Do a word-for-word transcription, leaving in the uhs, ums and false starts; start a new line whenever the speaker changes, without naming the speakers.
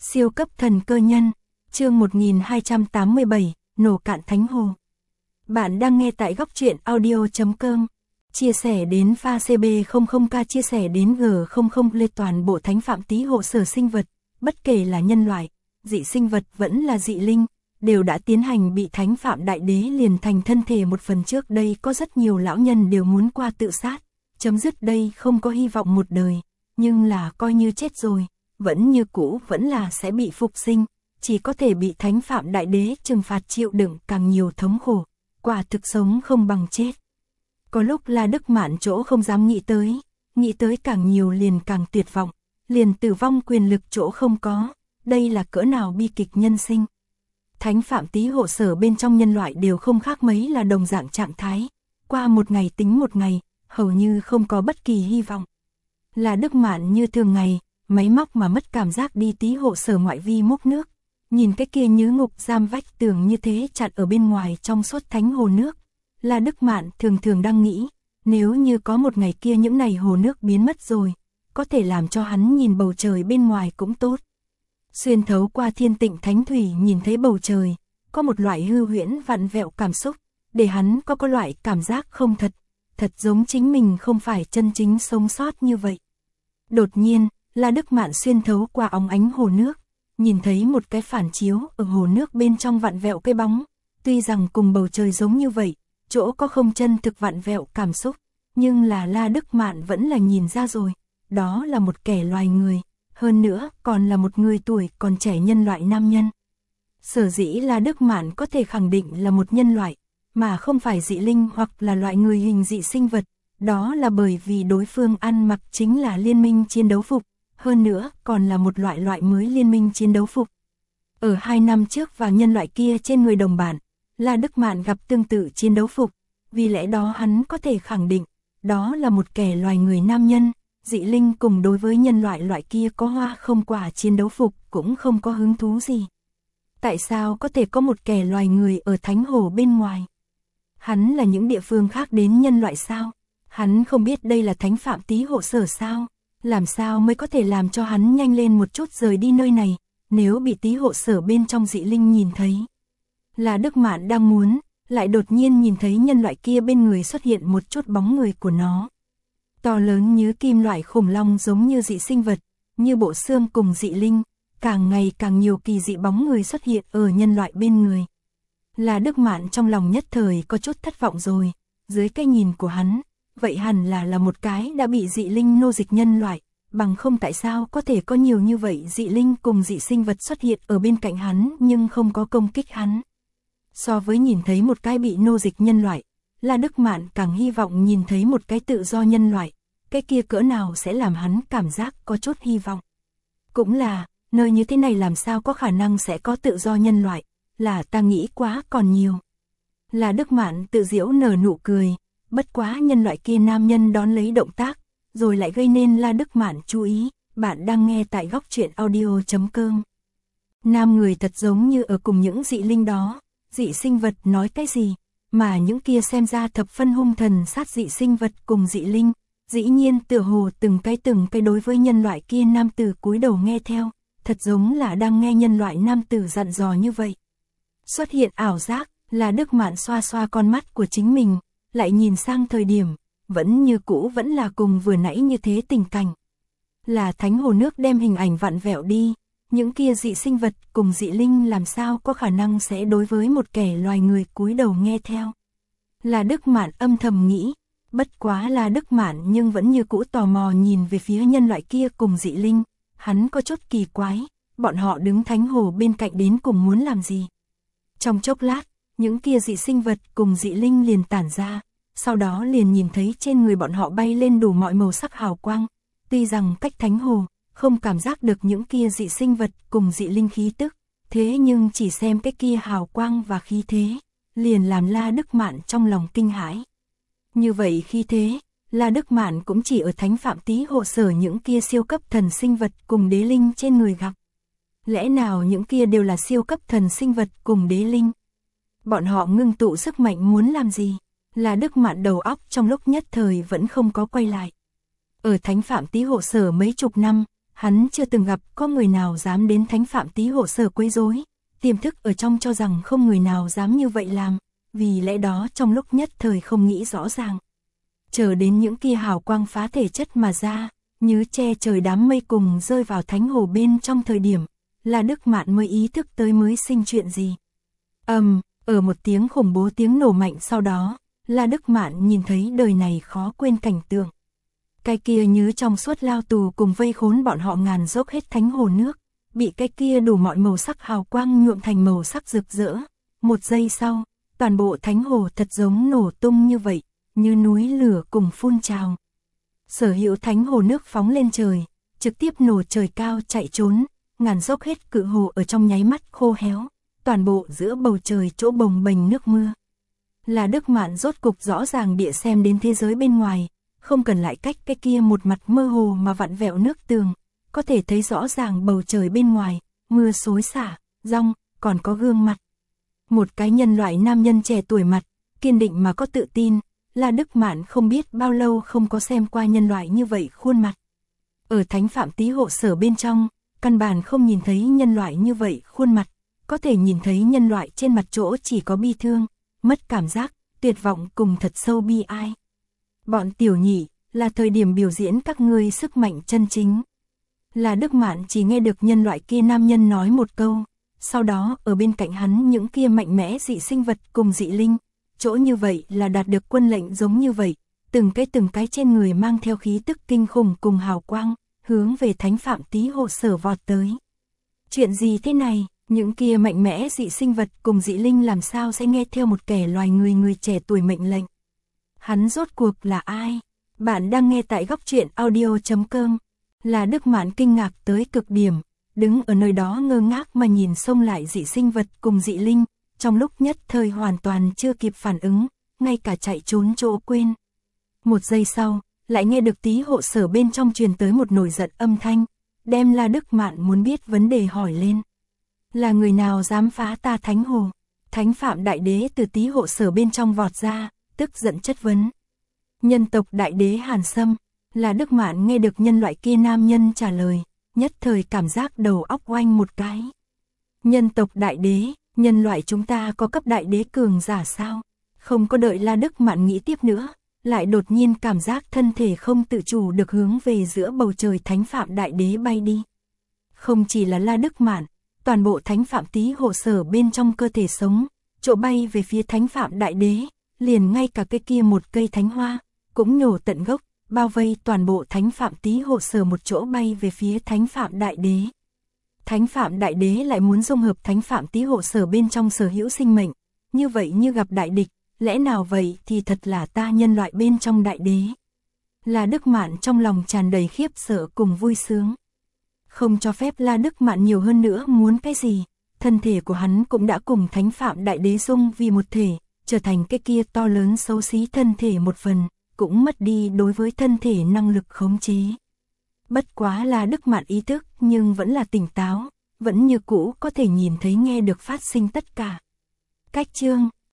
Siêu cấp thần cơ nhân, chương một nghìn hai trăm tám mươi bảy, nổ cạn thánh hồ. Bạn đang nghe tại góc truyện audio chấm com. Chia sẻ đến pha C B không không K, chia sẻ đến G không không Lê. Toàn bộ thánh phạm tí hộ sở sinh vật, bất kể là nhân loại, dị sinh vật vẫn là dị linh, đều đã tiến hành bị thánh phạm đại đế liền thành thân thể một phần. Trước đây có rất nhiều lão nhân đều muốn qua tự sát, chấm dứt đây không có hy vọng một đời, nhưng là coi như chết rồi, vẫn như cũ vẫn là sẽ bị phục sinh, chỉ có thể bị thánh phạm đại đế trừng phạt chịu đựng càng nhiều thống khổ, quả thực sống không bằng chết. Có lúc là Đức Mạn chỗ không dám nghĩ tới, nghĩ tới càng nhiều liền càng tuyệt vọng, liền tử vong quyền lực chỗ không có, đây là cỡ nào bi kịch nhân sinh. Thánh phạm tí hộ sở bên trong nhân loại đều không khác mấy là đồng dạng trạng thái, qua một ngày tính một ngày, hầu như không có bất kỳ hy vọng. Là Đức Mạn như thường ngày, máy móc mà mất cảm giác đi tí hộ sở ngoại vi múc nước, nhìn cái kia như ngục giam vách tường như thế chặn ở bên ngoài trong suốt thánh hồ nước. Là Đức Mạn thường thường đang nghĩ, nếu như có một ngày kia những này hồ nước biến mất rồi, có thể làm cho hắn nhìn bầu trời bên ngoài cũng tốt. Xuyên thấu qua thiên tịnh thánh thủy nhìn thấy bầu trời, có một loại hư huyễn vặn vẹo cảm xúc, để hắn có có loại cảm giác không thật, thật giống chính mình không phải chân chính sống sót như vậy. Đột nhiên, là Đức Mạn xuyên thấu qua óng ánh hồ nước, nhìn thấy một cái phản chiếu ở hồ nước bên trong vặn vẹo cái bóng, tuy rằng cùng bầu trời giống như vậy, chỗ có không chân thực vặn vẹo cảm xúc, nhưng là La Đức Mạn vẫn là nhìn ra rồi, đó là một kẻ loài người, hơn nữa còn là một người tuổi còn trẻ nhân loại nam nhân. Sở dĩ La Đức Mạn có thể khẳng định là một nhân loại, mà không phải dị linh hoặc là loại người hình dị sinh vật, đó là bởi vì đối phương ăn mặc chính là liên minh chiến đấu phục, hơn nữa còn là một loại loại mới liên minh chiến đấu phục. Ở hai năm trước vào nhân loại kia trên người đồng bản, La Đức Mạn gặp tương tự chiến đấu phục, vì lẽ đó hắn có thể khẳng định, đó là một kẻ loài người nam nhân, dị linh cùng đối với nhân loại loại kia có hoa không quả chiến đấu phục cũng không có hứng thú gì. Tại sao có thể có một kẻ loài người ở thánh hồ bên ngoài? Hắn là những địa phương khác đến nhân loại sao? Hắn không biết đây là thánh phạm tí hộ sở sao? Làm sao mới có thể làm cho hắn nhanh lên một chút rời đi nơi này, nếu bị tí hộ sở bên trong dị linh nhìn thấy? Là Đức Mạn đang muốn, lại đột nhiên nhìn thấy nhân loại kia bên người xuất hiện một chút bóng người của nó. To lớn như kim loại khủng long giống như dị sinh vật, như bộ xương cùng dị linh, càng ngày càng nhiều kỳ dị bóng người xuất hiện ở nhân loại bên người. Là Đức Mạn trong lòng nhất thời có chút thất vọng rồi, dưới cái nhìn của hắn, vậy hẳn là là một cái đã bị dị linh nô dịch nhân loại, bằng không tại sao có thể có nhiều như vậy dị linh cùng dị sinh vật xuất hiện ở bên cạnh hắn nhưng không có công kích hắn. So với nhìn thấy một cái bị nô dịch nhân loại, là Đức Mạn càng hy vọng nhìn thấy một cái tự do nhân loại, cái kia cỡ nào sẽ làm hắn cảm giác có chút hy vọng. Cũng là, nơi như thế này làm sao có khả năng sẽ có tự do nhân loại, là ta nghĩ quá còn nhiều. Là Đức Mạn tự giễu nở nụ cười, bất quá nhân loại kia nam nhân đón lấy động tác, rồi lại gây nên La Đức Mạn chú ý, bạn đang nghe tại góc truyện audio chấm com. Nam người thật giống như ở cùng những dị linh đó, dị sinh vật nói cái gì, mà những kia xem ra thập phân hung thần sát dị sinh vật cùng dị linh, dĩ nhiên tựa hồ từng cái từng cái đối với nhân loại kia nam tử cúi đầu nghe theo, thật giống là đang nghe nhân loại nam tử dặn dò như vậy. Xuất hiện ảo giác, là Đức Mạn xoa xoa con mắt của chính mình, lại nhìn sang thời điểm, vẫn như cũ vẫn là cùng vừa nãy như thế tình cảnh. Là thánh hồ nước đem hình ảnh vặn vẹo đi, những kia dị sinh vật cùng dị linh làm sao có khả năng sẽ đối với một kẻ loài người cúi đầu nghe theo. Là Đức Mạn âm thầm nghĩ, bất quá là Đức Mạn nhưng vẫn như cũ tò mò nhìn về phía nhân loại kia cùng dị linh, hắn có chút kỳ quái, bọn họ đứng thánh hồ bên cạnh đến cùng muốn làm gì. Trong chốc lát, những kia dị sinh vật cùng dị linh liền tản ra, sau đó liền nhìn thấy trên người bọn họ bay lên đủ mọi màu sắc hào quang, tuy rằng cách thánh hồ, không cảm giác được những kia dị sinh vật cùng dị linh khí tức, thế nhưng chỉ xem cái kia hào quang và khí thế, liền làm La Đức Mạn trong lòng kinh hãi. Như vậy khi thế, La Đức Mạn cũng chỉ ở thánh phạm tí hộ sở những kia siêu cấp thần sinh vật cùng đế linh trên người gặp. Lẽ nào những kia đều là siêu cấp thần sinh vật cùng đế linh? Bọn họ ngưng tụ sức mạnh muốn làm gì? La Đức Mạn đầu óc trong lúc nhất thời vẫn không có quay lại. Ở thánh phạm tí hộ sở mấy chục năm, Hắn chưa từng gặp có người nào dám đến Thánh Phạm Tý Hộ Sở quấy rối, tiềm thức ở trong cho rằng không người nào dám như vậy làm, vì lẽ đó trong lúc nhất thời không nghĩ rõ ràng. Chờ đến những kia hào quang phá thể chất mà ra, như che trời đám mây cùng rơi vào thánh hồ bên trong thời điểm, là Đức Mạn mới ý thức tới mới sinh chuyện gì. Ầm, um, ở một tiếng khủng bố tiếng nổ mạnh sau đó, là Đức Mạn nhìn thấy đời này khó quên cảnh tượng. Cái kia như trong suốt lao tù cùng vây khốn bọn họ ngàn dốc hết thánh hồ nước, bị cái kia đủ mọi màu sắc hào quang nhuộm thành màu sắc rực rỡ. Một giây sau, toàn bộ thánh hồ thật giống nổ tung như vậy, như núi lửa cùng phun trào. Sở hữu thánh hồ nước phóng lên trời, trực tiếp nổ trời cao chạy trốn, ngàn dốc hết cự hồ ở trong nháy mắt khô héo, toàn bộ giữa bầu trời chỗ bồng bềnh nước mưa. Là Đức Mạn rốt cục rõ ràng địa xem đến thế giới bên ngoài, không cần lại cách cái kia một mặt mơ hồ mà vặn vẹo nước tường, có thể thấy rõ ràng bầu trời bên ngoài, mưa xối xả, rong, còn có gương mặt. Một cái nhân loại nam nhân trẻ tuổi mặt, kiên định mà có tự tin, là Đức Mạn không biết bao lâu không có xem qua nhân loại như vậy khuôn mặt. Ở Thánh Phạm Tý Hộ Sở bên trong, căn bản không nhìn thấy nhân loại như vậy khuôn mặt, có thể nhìn thấy nhân loại trên mặt chỗ chỉ có bi thương, mất cảm giác, tuyệt vọng cùng thật sâu bi ai. Bọn tiểu nhị, là thời điểm biểu diễn các ngươi sức mạnh chân chính. Là Đức Mạn chỉ nghe được nhân loại kia nam nhân nói một câu, sau đó ở bên cạnh hắn những kia mạnh mẽ dị sinh vật cùng dị linh, chỗ như vậy là đạt được quân lệnh giống như vậy, từng cái từng cái trên người mang theo khí tức kinh khủng cùng hào quang, hướng về Thánh Phạm Tý Hộ Sở vọt tới. Chuyện gì thế này, những kia mạnh mẽ dị sinh vật cùng dị linh làm sao sẽ nghe theo một kẻ loài người người trẻ tuổi mệnh lệnh? Hắn rốt cuộc là ai? Bạn đang nghe tại góc truyện audio chấm com. Là Đức Mạn kinh ngạc tới cực điểm, đứng ở nơi đó ngơ ngác mà nhìn xông lại dị sinh vật cùng dị linh, trong lúc nhất thời hoàn toàn chưa kịp phản ứng, ngay cả chạy trốn chỗ quên. Một giây sau, lại nghe được Tý Hộ Sở bên trong truyền tới một nổi giận âm thanh, đem là Đức Mạn muốn biết vấn đề hỏi lên. Là người nào dám phá ta thánh hồ? Thánh Phạm Đại Đế từ Tý Hộ Sở bên trong vọt ra, tức giận chất vấn. Nhân tộc Đại Đế Hàn Sâm. Là Đức Mạn nghe được nhân loại kia nam nhân trả lời, nhất thời cảm giác đầu óc oanh một cái. Nhân tộc Đại Đế, nhân loại chúng ta có cấp Đại Đế cường giả sao? Không có đợi là Đức Mạn nghĩ tiếp nữa, lại đột nhiên cảm giác thân thể không tự chủ được hướng về giữa bầu trời Thánh Phạm Đại Đế bay đi. Không chỉ là La Đức Mạn, toàn bộ Thánh Phạm Tý Hộ Sở bên trong cơ thể sống, chỗ bay về phía Thánh Phạm Đại Đế, liền ngay cả cái kia một cây thánh hoa, cũng nhổ tận gốc, bao vây toàn bộ Thánh Phạm Tý Hộ Sở một chỗ bay về phía Thánh Phạm Đại Đế. Thánh Phạm Đại Đế lại muốn dung hợp Thánh Phạm Tý Hộ Sở bên trong sở hữu sinh mệnh, như vậy như gặp đại địch, lẽ nào vậy thì thật là ta nhân loại bên trong Đại Đế. Là Đức Mạn trong lòng tràn đầy khiếp sợ cùng vui sướng. Không cho phép La Đức Mạn nhiều hơn nữa muốn cái gì, thân thể của hắn cũng đã cùng Thánh Phạm Đại Đế dung vì một thể, trở thành cái kia to lớn xấu xí thân thể một phần, cũng mất đi đối với thân thể năng lực khống chế. Bất quá là Đức Mạn ý thức nhưng vẫn là tỉnh táo, vẫn như cũ có thể nhìn thấy nghe được phát sinh tất cả. Cách chương